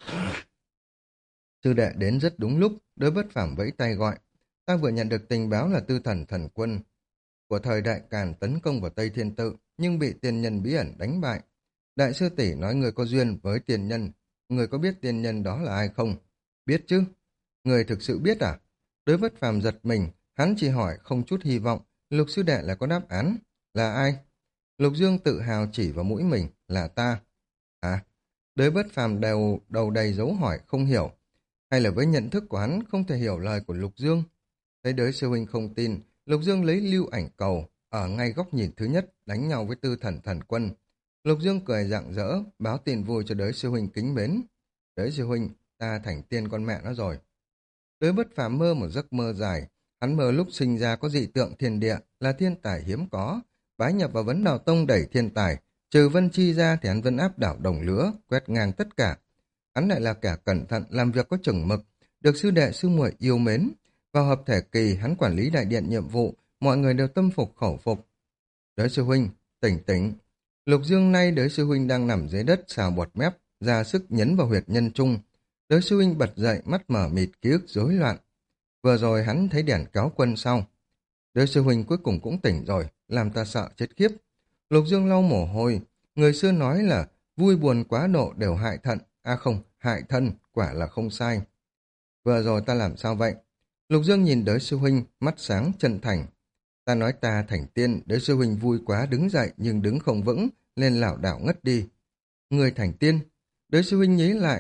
Sư đệ đến rất đúng lúc, Đới Bất Phàm vẫy tay gọi. Ta vừa nhận được tình báo là Tư Thần Thần Quân của thời Đại Càn tấn công vào Tây Thiên Tự, nhưng bị tiên nhân bí ẩn đánh bại. Đại sư tỷ nói người có duyên với tiên nhân. Người có biết tiên nhân đó là ai không? Biết chứ. Người thực sự biết à? Đới Bất Phàm giật mình, hắn chỉ hỏi không chút hy vọng. Lục sư đệ là có đáp án. Là ai? Lục Dương tự hào chỉ vào mũi mình, là ta. À, Đới Bất Phàm đầu đầy dấu hỏi không hiểu. Hay là với nhận thức của hắn không thể hiểu lời của Lục Dương? Thấy Đới sư huynh không tin, Lục Dương lấy lưu ảnh cầu, ở ngay góc nhìn thứ nhất, đánh nhau với Tư Thần Thần Quân. Lục Dương cười rạng rỡ, báo tin vui cho Đới sư huynh kính mến. Đới sư huynh, ta thành tiên con mẹ nó rồi. Đới Bất Phàm mơ một giấc mơ dài, hắn mơ lúc sinh ra có dị tượng thiên địa, là thiên tài hiếm có, bái nhập vào Vấn Đạo Tông đẩy thiên tài, trừ Vân Chi ra thì hắn vẫn áp đảo đồng lứa, quét ngang tất cả. Hắn lại là kẻ cẩn thận, làm việc có chừng mực, được sư đệ sư muội yêu mến. Vào hợp thể kỳ, hắn quản lý đại điện nhiệm vụ, mọi người đều tâm phục khẩu phục. Đới sư huynh, tỉnh tỉnh. Lục Dương nay Đới sư huynh đang nằm dưới đất xào bọt mép, ra sức nhấn vào huyệt nhân trung. Đới sư huynh bật dậy, mắt mở mịt, ký ức rối loạn. Vừa rồi hắn thấy đèn cáo quân sau. Đới sư huynh cuối cùng cũng tỉnh rồi, làm ta sợ chết khiếp. Lục Dương lau mồ hôi, người xưa nói là vui buồn quá độ đều hại thận, không, hại thân, quả là không sai. Vừa rồi ta làm sao vậy? Lục Dương nhìn Đới sư huynh, mắt sáng chân thành. Ta nói ta thành tiên, Đới sư huynh vui quá đứng dậy nhưng đứng không vững, lên lảo đảo ngất đi. Người thành tiên, Đới sư huynh nhí lại,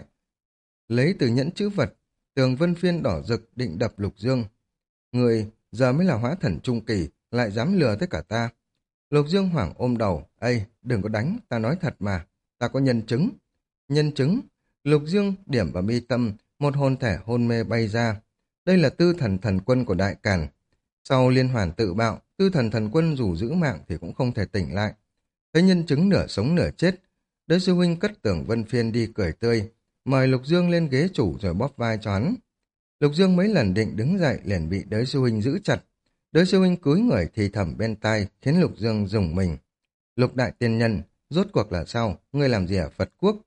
lấy từ nhẫn chữ vật, tường vân phiên đỏ rực định đập Lục Dương. Người giờ mới là hóa thần trung kỳ, lại dám lừa tất cả ta. Lục Dương hoảng ôm đầu, ây, đừng có đánh, ta nói thật mà, ta có nhân chứng. Nhân chứng, Lục Dương điểm vào mi tâm, một hồn thể hôn mê bay ra. Đây là Tư Thần Thần Quân của Đại Càn. Sau liên hoàn tự bạo, Tư Thần Thần Quân dù giữ mạng thì cũng không thể tỉnh lại. Thấy nhân chứng nửa sống nửa chết, Đới sư huynh cất tưởng Vân Phiên đi cười tươi, mời Lục Dương lên ghế chủ rồi bóp vai cho hắn. Lục Dương mấy lần định đứng dậy liền bị Đới sư huynh giữ chặt. Đới sư huynh cúi người thì thầm bên tai, khiến Lục Dương rùng mình. Lục đại tiên nhân, rốt cuộc là sao? Ngươi làm gì ở Phật quốc?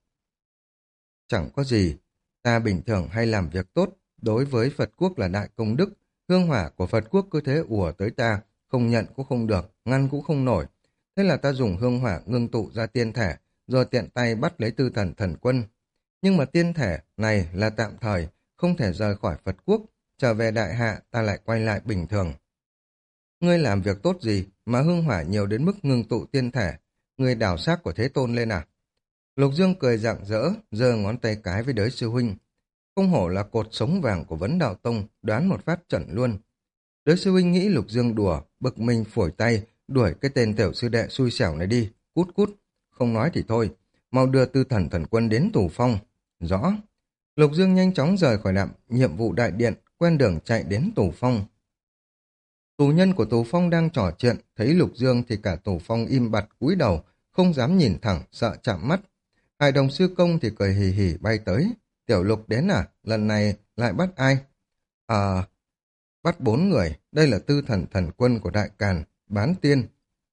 Chẳng có gì. Ta bình thường hay làm việc tốt, đối với Phật quốc là đại công đức. Hương hỏa của Phật quốc cứ thế ùa tới ta, không nhận cũng không được, ngăn cũng không nổi. Thế là ta dùng hương hỏa ngưng tụ ra tiên thể, rồi tiện tay bắt lấy Tư Thần Thần Quân. Nhưng mà tiên thể này là tạm thời, không thể rời khỏi Phật quốc. Trở về Đại Hạ ta lại quay lại bình thường. Ngươi làm việc tốt gì mà hương hỏa nhiều đến mức ngưng tụ tiên thể? Ngươi đào xác của Thế Tôn lên à? Lục Dương cười rạng rỡ, giơ ngón tay cái với Đới sư huynh. Không hổ là cột sống vàng của Vấn Đạo Tông, đoán một phát chuẩn luôn. Đới sư huynh nghĩ Lục Dương đùa, bực mình phủi tay, đuổi cái tên tiểu sư đệ xui xẻo này đi, cút cút. Không nói thì thôi, mau đưa Tư Thần Thần Quân đến Tù Phong. Rõ. Lục Dương nhanh chóng rời khỏi đạm nhiệm vụ đại điện, quen đường chạy đến Tù Phong. Tù nhân của Tù Phong đang trò chuyện, thấy Lục Dương thì cả Tù Phong im bặt cúi đầu, không dám nhìn thẳng, sợ chạm mắt. Hải đồng sư công thì cười hì hì bay tới. Tiểu Lục đến à? Lần này lại bắt ai? À, bắt 4 người, đây là Tư Thần Thần Quân của Đại Càn, Bán Tiên.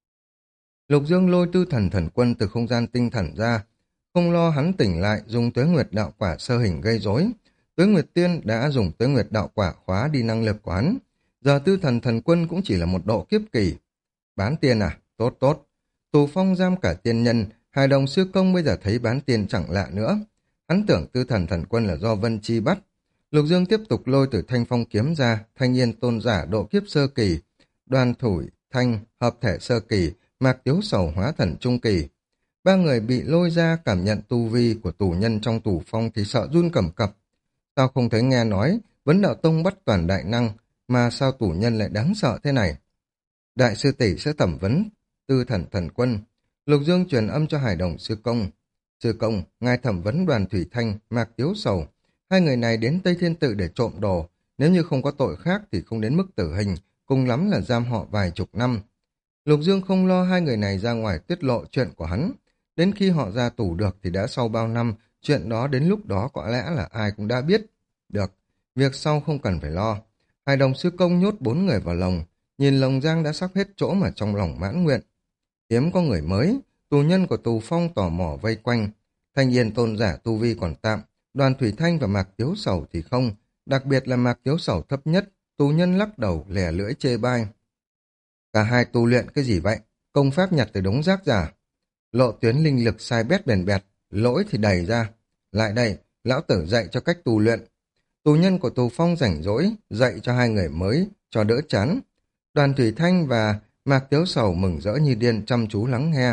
Lục Dương lôi Tư Thần Thần Quân từ không gian tinh thần ra, không lo hắn tỉnh lại dùng Tuế Nguyệt đạo quả sơ hình gây rối. Tuế Nguyệt Tiên đã dùng Tuế Nguyệt đạo quả khóa đi năng lực của hắn. Giờ Tư Thần Thần Quân cũng chỉ là một độ kiếp kỳ. Bán Tiên à? Tốt tốt. Tù Phong giam cả tiên nhân, Hài đồng sư công bây giờ thấy Bán Tiên chẳng lạ nữa. Hắn tưởng Tư Thần Thần Quân là do Vân Chi bắt. Lục Dương tiếp tục lôi từ Thanh Phong kiếm ra, Thanh Yên tôn giả độ kiếp sơ kỳ, Đoàn Thủi, Thanh, hợp thể sơ kỳ, Mạc Tiếu Sầu hóa thần trung kỳ. 3 người bị lôi ra cảm nhận tu vi của tù nhân trong Tù Phong thì sợ run cầm cập. Sao không thấy nghe nói, Vấn Đạo Tông bắt toàn đại năng, mà sao tù nhân lại đáng sợ thế này? Đại sư tỷ sẽ thẩm vấn Tư Thần Thần Quân. Lục Dương truyền âm cho Hải đồng sư công. Sư công, ngài thẩm vấn Đoàn Thủy Thanh, Mạc Tiếu Sầu. 2 người này đến Tây Thiên Tự để trộm đồ, nếu như không có tội khác thì không đến mức tử hình, cùng lắm là giam họ vài chục năm. Lục Dương không lo 2 người này ra ngoài tiết lộ chuyện của hắn. Đến khi họ ra tù được thì đã sau bao năm, chuyện đó đến lúc đó có lẽ là ai cũng đã biết. Được, việc sau không cần phải lo. Hải đồng sư công nhốt 4 người vào lồng, nhìn lồng giang đã sắp hết chỗ mà trong lòng mãn nguyện. Hiếm có người mới, tù nhân của Tù Phong tò mò vây quanh. Thanh Yên tôn giả tu vi còn tạm, Đoàn Thủy Thanh và Mạc Tiếu Sầu thì không, đặc biệt là Mạc Tiếu Sầu thấp nhất, tù nhân lắc đầu lẻ lưỡi chê bai. Cả hai tu luyện cái gì vậy? Công pháp nhặt từ đống rác giả. Lộ tuyến linh lực sai bét bền bẹt, lỗi thì đầy ra. Lại đây, lão tử dạy cho cách tu luyện. Tù nhân của Tù Phong rảnh rỗi, dạy cho 2 người mới, cho đỡ chán. Đoàn Thủy Thanh và Mạc Tiếu Sầu mừng rỡ như điên chăm chú lắng nghe.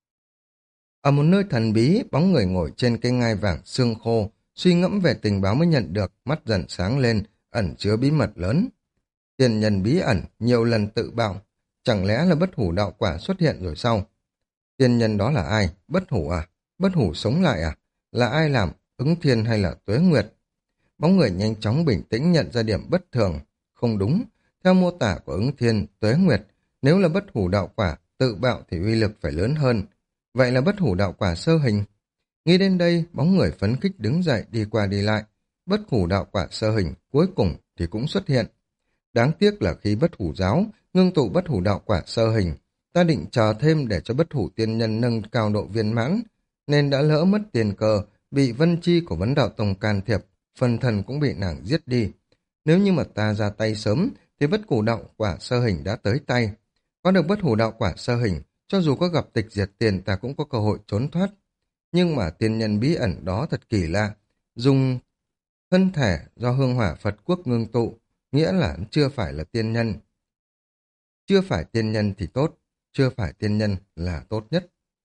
Ở một nơi thần bí, bóng người ngồi trên cây ngai vàng xương khô, suy ngẫm về tình báo mới nhận được, mắt dần sáng lên, ẩn chứa bí mật lớn. Tiền nhân bí ẩn, nhiều lần tự bạo, chẳng lẽ là bất hủ đạo quả xuất hiện rồi sao? Tiền nhân đó là ai? Bất hủ à? Bất hủ sống lại à? Là ai làm? Ứng Thiên hay là Tuế Nguyệt? Bóng người nhanh chóng bình tĩnh nhận ra điểm bất thường. Không đúng, theo mô tả của Ứng Thiên, Tuế Nguyệt, nếu là bất hủ đạo quả, tự bạo thì uy lực phải lớn hơn. Vậy là bất hủ đạo quả sơ hình. Nghĩ đến đây, bóng người phấn khích đứng dậy đi qua đi lại. Bất hủ đạo quả sơ hình cuối cùng thì cũng xuất hiện. Đáng tiếc là khi bất hủ giáo ngưng tụ bất hủ đạo quả sơ hình, ta định chờ thêm để cho bất hủ tiên nhân nâng cao độ viên mãn, nên đã lỡ mất tiền cờ, bị Vân Chi của Vấn Đạo Tông can thiệp, phần thần cũng bị nàng giết đi. Nếu như mà ta ra tay sớm, thì bất hủ đạo quả sơ hình đã tới tay. Có được bất hủ đạo quả sơ hình, cho dù có gặp tịch diệt tiền ta cũng có cơ hội trốn thoát. Nhưng mà tiên nhân bí ẩn đó thật kỳ lạ, dùng thân thể do hương hỏa Phật quốc ngưng tụ, nghĩa là chưa phải là tiên nhân. Chưa phải tiên nhân thì tốt, chưa phải tiên nhân là tốt nhất.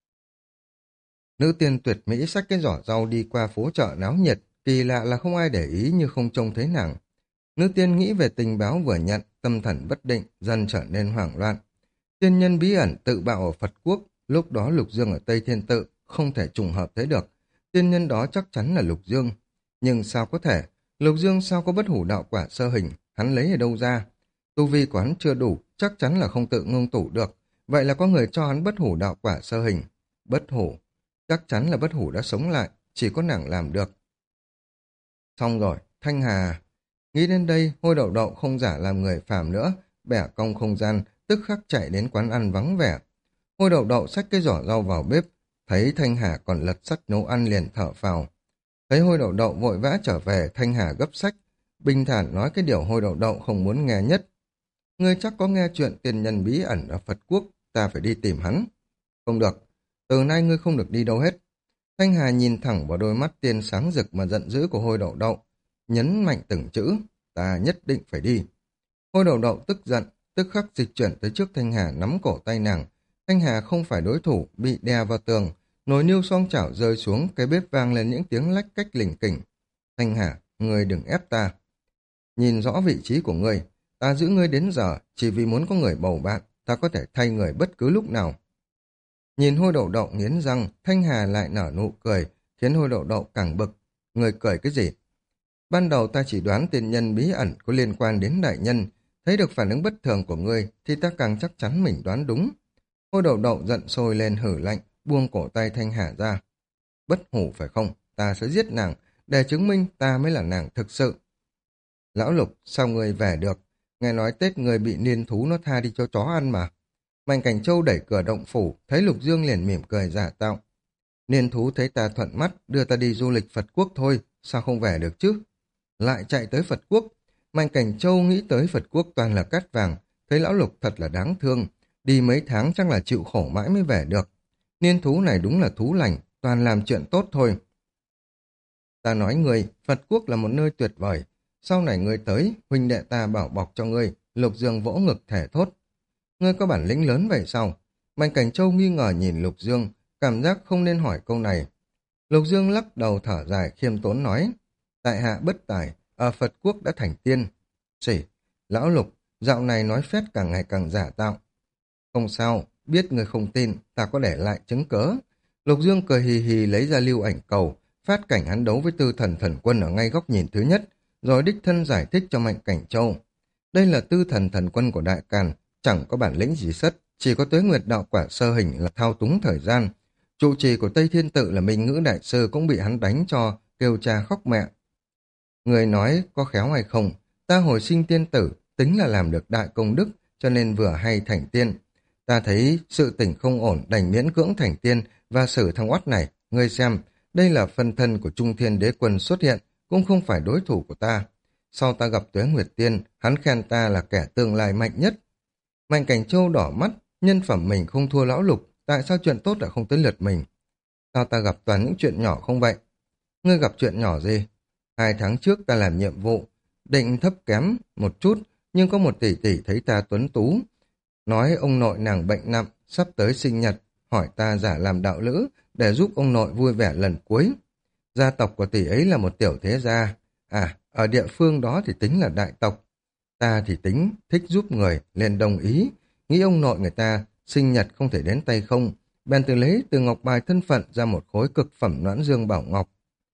Nữ tiên tuyệt mỹ xách cái giỏ rau đi qua phố chợ náo nhiệt, kỳ lạ là không ai để ý như không trông thấy nàng. Nữ tiên nghĩ về tình báo vừa nhận, tâm thần bất định, dần trở nên hoảng loạn. Tiên nhân bí ẩn tự bạo ở Phật quốc, lúc đó Lục Dương ở Tây Thiên Tự, không thể trùng hợp thế được. Tiên nhân đó chắc chắn là Lục Dương. Nhưng sao có thể? Lục Dương sao có bất hủ đạo quả sơ hình? Hắn lấy ở đâu ra? Tu vi của hắn chưa đủ, chắc chắn là không tự ngưng tụ được. Vậy là có người cho hắn bất hủ đạo quả sơ hình. Bất hủ. Chắc chắn là bất hủ đã sống lại, chỉ có nàng làm được. Xong rồi, Thanh Hà. Nghĩ đến đây, Hôi Đậu Đậu không giả làm người phàm nữa, bẻ cong không gian, tức khắc chạy đến quán ăn vắng vẻ. Hôi Đậu Đậu xách cái giỏ rau vào bếp, thấy Thanh Hà còn lật sách nấu ăn liền thở phào. Thấy Hôi Đậu Đậu vội vã trở về, Thanh Hà gấp sách, bình thản nói cái điều Hôi Đậu Đậu không muốn nghe nhất. Ngươi chắc có nghe chuyện tiền nhân bí ẩn ở Phật quốc, ta phải đi tìm hắn. Không được, từ nay ngươi không được đi đâu hết. Thanh Hà nhìn thẳng vào đôi mắt tiên sáng rực mà giận dữ của Hôi Đậu Đậu, nhấn mạnh từng chữ, ta nhất định phải đi. Hôi Đậu Đậu tức giận, tức khắc dịch chuyển tới trước Thanh Hà nắm cổ tay nàng. Thanh Hà không phải đối thủ, bị đè vào tường, nồi niêu xoong chảo rơi xuống, cái bếp vang lên những tiếng lách cách lỉnh kỉnh. Thanh Hà, ngươi đừng ép ta. Nhìn rõ vị trí của ngươi, Ta giữ ngươi đến giờ, chỉ vì muốn có người bầu bạn, ta có thể thay người bất cứ lúc nào. Nhìn hôi đậu đậu nghiến răng, Thanh Hà lại nở nụ cười, khiến hôi đậu đậu càng bực. Người cười cái gì? Ban đầu ta chỉ đoán tiền nhân bí ẩn có liên quan đến đại nhân, thấy được phản ứng bất thường của ngươi thì ta càng chắc chắn mình đoán đúng. Hôi đậu đậu giận sôi lên hử lạnh, buông cổ tay Thanh Hà ra. Bất hủ phải không? Ta sẽ giết nàng, để chứng minh ta mới là nàng thực sự. Lão Lục, sao ngươi về được? Nghe nói Tết ngươi bị niên thú nó tha đi cho chó ăn mà. Mạnh Cảnh Châu đẩy cửa động phủ, thấy Lục Dương liền mỉm cười giả tạo. Niên thú thấy ta thuận mắt, đưa ta đi du lịch Phật Quốc thôi, sao không về được chứ? Lại chạy tới Phật Quốc. Mạnh Cảnh Châu nghĩ tới Phật Quốc toàn là cát vàng, thấy Lão Lục thật là đáng thương. Đi mấy tháng chắc là chịu khổ mãi mới về được. Niên thú này đúng là thú lành, toàn làm chuyện tốt thôi. Ta nói ngươi, Phật Quốc là một nơi tuyệt vời. Sau này ngươi tới, huynh đệ ta bảo bọc cho ngươi. Lục Dương vỗ ngực thể thốt. Ngươi có bản lĩnh lớn vậy sao? Mạnh Cảnh Châu nghi ngờ nhìn Lục Dương, cảm giác không nên hỏi câu này. Lục Dương lắc đầu thở dài khiêm tốn nói. Tại hạ bất tài, ở Phật Quốc đã thành tiên. Chỉ, Lão Lục, dạo này nói phét càng ngày càng giả tạo. Không sao, biết ngươi không tin, ta có để lại chứng cớ. Lục Dương cười hì hì lấy ra lưu ảnh cầu, phát cảnh hắn đấu với Tư Thần Thần Quân ở ngay góc nhìn thứ nhất, rồi đích thân giải thích cho Mạnh Cảnh Châu. Đây là Tư Thần Thần Quân của Đại Càn, chẳng có bản lĩnh gì sất, chỉ có Tuế Nguyệt Đạo Quả sơ hình là thao túng thời gian. Trụ trì của Tây Thiên Tự là Minh Ngữ Đại Sư cũng bị hắn đánh cho, kêu cha khóc mẹ. Người nói có khéo hay không, ta hồi sinh tiên tử, tính là làm được đại công đức, cho nên vừa hay thành tiên. Ta thấy sự tình không ổn, đành miễn cưỡng thành tiên và xử thằng oắt này. Ngươi xem, đây là phân thân của Trung Thiên Đế Quân xuất hiện, cũng không phải đối thủ của ta. Sau ta gặp Tuế Nguyệt Tiên, hắn khen ta là kẻ tương lai mạnh nhất. Mạnh Cảnh Châu đỏ mắt, nhân phẩm mình không thua Lão Lục, tại sao chuyện tốt lại không tới lượt mình? Sao ta gặp toàn những chuyện nhỏ không vậy? Ngươi gặp chuyện nhỏ gì? 2 tháng trước ta làm nhiệm vụ, định thấp kém một chút, nhưng có một tỷ tỷ thấy ta tuấn tú. Nói ông nội nàng bệnh nặng, sắp tới sinh nhật, hỏi ta giả làm đạo lữ để giúp ông nội vui vẻ lần cuối. Gia tộc của tỷ ấy là một tiểu thế gia. À, ở địa phương đó thì tính là đại tộc. Ta thì tính, thích giúp người, liền đồng ý. Nghĩ ông nội người ta, sinh nhật không thể đến tay không. Bèn từ lấy từ ngọc bài thân phận ra một khối cực phẩm noãn dương bảo ngọc.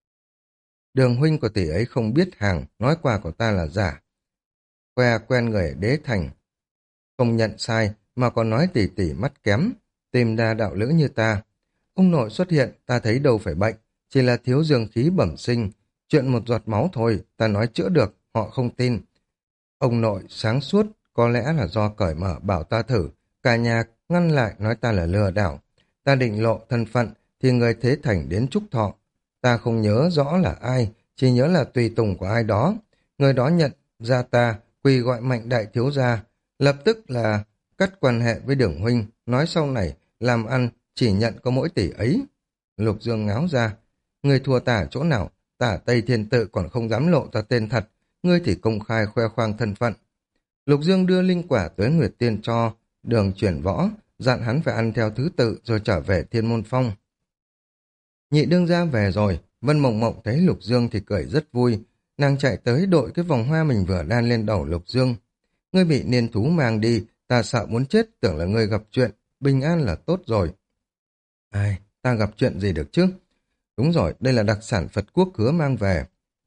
Đường huynh của tỷ ấy không biết hàng, nói quà của ta là giả. Khoe quen người ở Đế Thành. Không nhận sai, mà còn nói tỷ tỷ mắt kém, tìm đa đạo lữ như ta. Ông nội xuất hiện, ta thấy đâu phải bệnh, chỉ là thiếu dương khí bẩm sinh. Chuyện một giọt máu thôi, ta nói chữa được, họ không tin. Ông nội sáng suốt, có lẽ là do cởi mở bảo ta thử, cả nhà ngăn lại nói ta là lừa đảo. Ta định lộ thân phận, thì người thế thành đến chúc thọ. Ta không nhớ rõ là ai, chỉ nhớ là tùy tùng của ai đó. Người đó nhận ra ta, quỳ gọi Mạnh đại thiếu gia, lập tức là cắt quan hệ với Đường huynh, nói sau này làm ăn chỉ nhận có mỗi tỷ ấy. Lục Dương ngáo ra, người thua ta ở chỗ nào, ta ở Tây Thiên Tự còn không dám lộ ta tên thật, ngươi thì công khai khoe khoang thân phận. Lục Dương đưa linh quả tới Nguyệt Tiên cho Đường chuyển võ, dặn hắn phải ăn theo thứ tự rồi trở về Thiên Môn Phong. Nhị đương gia về rồi, Vân Mộng Mộng thấy Lục Dương thì cười rất vui, nàng chạy tới đội cái vòng hoa mình vừa đan lên đầu Lục Dương. Ngươi bị niên thú mang đi, ta sợ muốn chết, tưởng là ngươi gặp chuyện, bình an là tốt rồi. Ai, ta gặp chuyện gì được chứ? Đúng rồi, đây là đặc sản Phật Quốc Hứa mang về.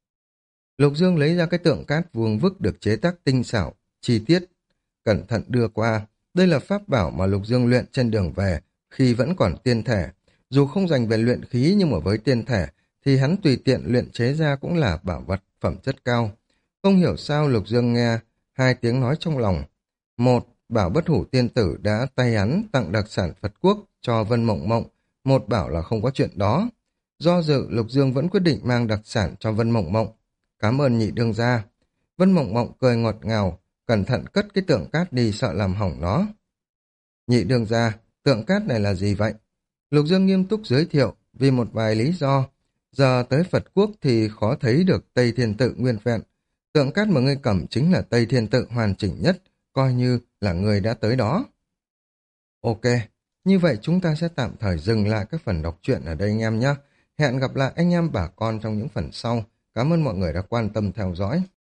Lục Dương lấy ra cái tượng cát vuông vức được chế tác tinh xảo, chi tiết, cẩn thận đưa qua. Đây là pháp bảo mà Lục Dương luyện trên đường về, khi vẫn còn tiên thể. Dù không dành về luyện khí nhưng mà với tiên thể, thì hắn tùy tiện luyện chế ra cũng là bảo vật phẩm chất cao. Không hiểu sao Lục Dương nghe hai tiếng nói trong lòng. Một, bảo bất hủ tiên tử đã tay hắn tặng đặc sản Phật Quốc cho Vân Mộng Mộng. Một bảo là không có chuyện đó. Do dự, Lục Dương vẫn quyết định mang đặc sản cho Vân Mộng Mộng. Cảm ơn nhị đương gia. Vân Mộng Mộng cười ngọt ngào, cẩn thận cất cái tượng cát đi sợ làm hỏng nó. Nhị đương gia, tượng cát này là gì vậy? Lục Dương nghiêm túc giới thiệu, vì một vài lý do. Giờ tới Phật Quốc thì khó thấy được Tây Thiên Tự nguyên vẹn. Tượng cát mà ngươi cầm chính là Tây Thiên Tự hoàn chỉnh nhất, coi như là ngươi đã tới đó. Ok, như vậy chúng ta sẽ tạm thời dừng lại các phần đọc truyện ở đây anh em nhé. Hẹn gặp lại anh em bà con trong những phần sau. Cảm ơn mọi người đã quan tâm theo dõi.